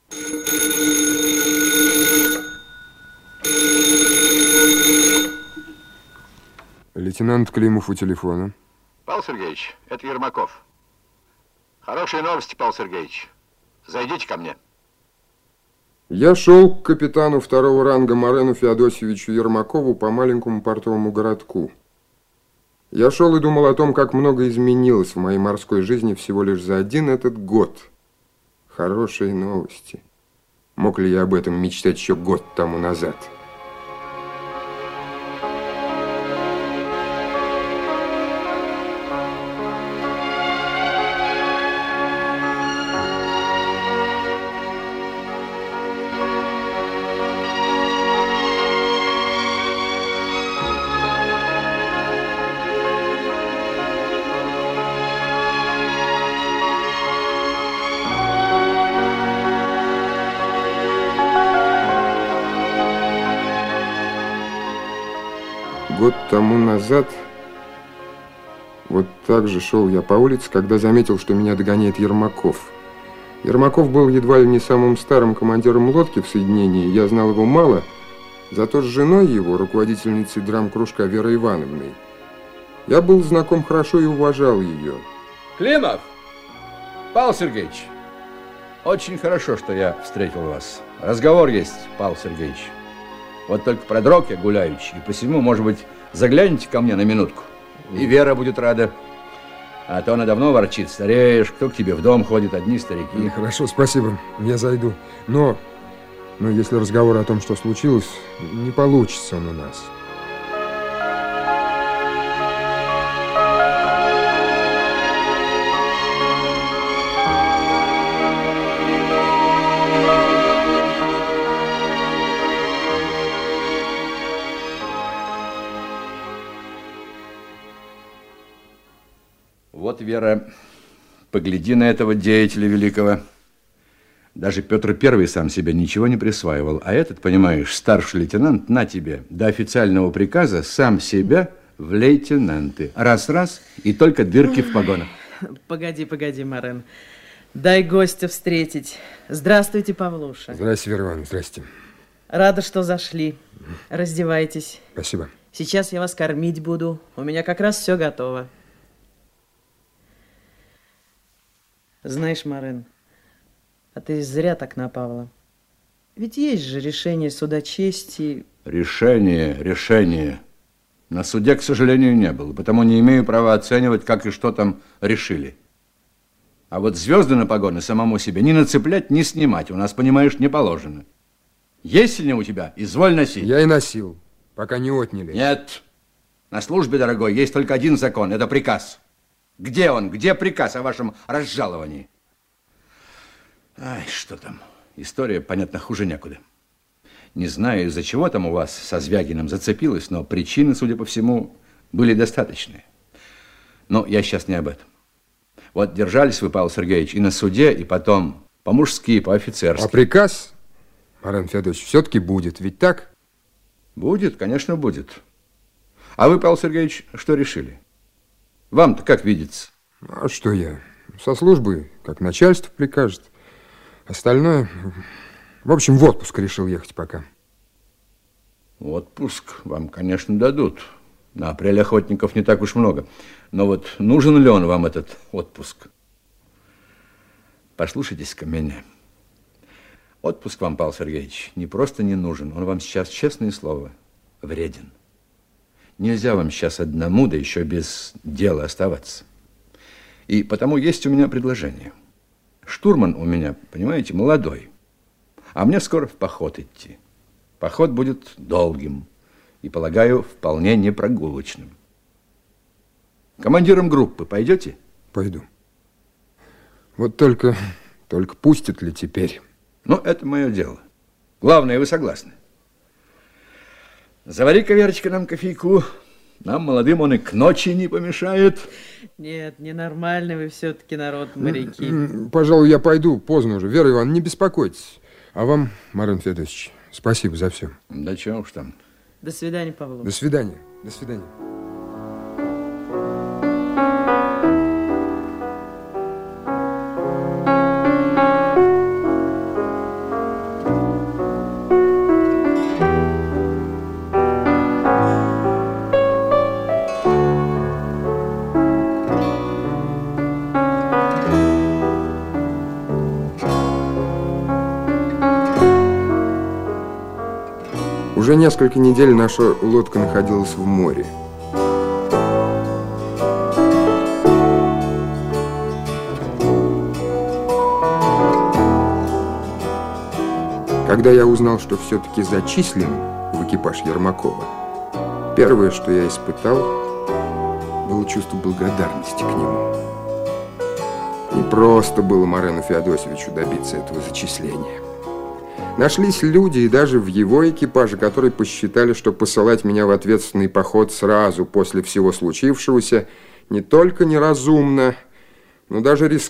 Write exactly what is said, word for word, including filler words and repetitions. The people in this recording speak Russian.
Лейтенант Климов у телефона. Павел Сергеевич, это Ермаков. Хорошие новости, Павел Сергеевич. Зайдите ко мне. Я шел к капитану второго ранга Марену Феодосьевичу Ермакову по маленькому портовому городку. Я шел и думал о том, как много изменилось в моей морской жизни всего лишь за один этот год. Хорошие новости. Мог ли я об этом мечтать еще год тому назад? Год тому назад вот так же шел я по улице, когда заметил, что меня догоняет Ермаков. Ермаков был едва ли не самым старым командиром лодки в соединении. Я знал его мало, зато с женой его, руководительницей драм-кружка Верой Ивановной, я был знаком хорошо и уважал ее. Климов! Павел Сергеевич, очень хорошо, что я встретил вас. Разговор есть, Павел Сергеевич. Вот только продрог я гуляючи, и посему, может быть, загляните ко мне на минутку. И Вера будет рада. А то она давно ворчит. Стареешь, кто к тебе в дом ходит, одни старики. Хорошо, спасибо, я зайду. Но, но если разговор о том, что случилось, не получится он у нас. Вот, Вера, погляди на этого деятеля великого. Даже Петр Первый сам себе ничего не присваивал. А этот, понимаешь, старший лейтенант, на тебе, до официального приказа сам себя в лейтенанты. Раз-раз, и только дырки в погонах. Погоди, погоди, Марен. Дай гостя встретить. Здравствуйте, Павлуша. Здравствуйте, Вера Ивановна, здрасте. Рада, что зашли. Раздевайтесь. Спасибо. Сейчас я вас кормить буду. У меня как раз все готово. Знаешь, Марен, а ты зря так на Павла. Ведь есть же решение суда чести. Решение, решение. На суде, к сожалению, не было, потому не имею права оценивать, как и что там решили. А вот звезды на погоны самому себе ни нацеплять, ни снимать у нас, понимаешь, не положено. Есть ли у тебя? Изволь носить. Я и носил, пока не отняли. Нет. На службе, дорогой, есть только один закон, это приказ. Где он? Где приказ о вашем разжаловании? Ай, что там? История, понятно, хуже некуда. Не знаю, из-за чего там у вас со Звягиным зацепилось, но причины, судя по всему, были достаточные. Но я сейчас не об этом. Вот держались вы, Павел Сергеевич, и на суде, и потом по-мужски, по-офицерски. А приказ, Марен Федорович, все-таки будет, ведь так? Будет, конечно, будет. А вы, Павел Сергеевич, что решили? Вам-то как видится? А что я? Со службы, как начальство прикажет. Остальное... В общем, в отпуск решил ехать пока. Отпуск вам, конечно, дадут. На апрель охотников не так уж много. Но вот нужен ли он вам, этот отпуск? Послушайтесь-ка меня. Отпуск вам, Павел Сергеевич, не просто не нужен. Он вам сейчас, честное слово, вреден. Нельзя вам сейчас одному, да еще без дела оставаться. И потому есть у меня предложение. Штурман у меня, понимаете, молодой. А мне скоро в поход идти. Поход будет долгим и, полагаю, вполне не прогулочным. Командиром группы пойдете? Пойду. Вот только, только пустят ли теперь? Ну, это мое дело. Главное, вы согласны. Завари-ка, Верочка, нам кофейку. Нам, молодым, он и к ночи не помешает. Нет, ненормальный вы все-таки народ, моряки. Пожалуй, я пойду, поздно уже. Вера Ивановна, не беспокойтесь. А вам, Марен Федорович, спасибо за все. Да чего уж там. До свидания, Павлов. До свидания. До свидания. Уже несколько недель наша лодка находилась в море. Когда я узнал, что все-таки зачислен в экипаж Ермакова, первое, что я испытал, было чувство благодарности к нему. Не просто было Морену Феодосьевичу добиться этого зачисления. Нашлись люди, и даже в его экипаже, которые посчитали, что посылать меня в ответственный поход сразу после всего случившегося не только неразумно, но даже рискованно.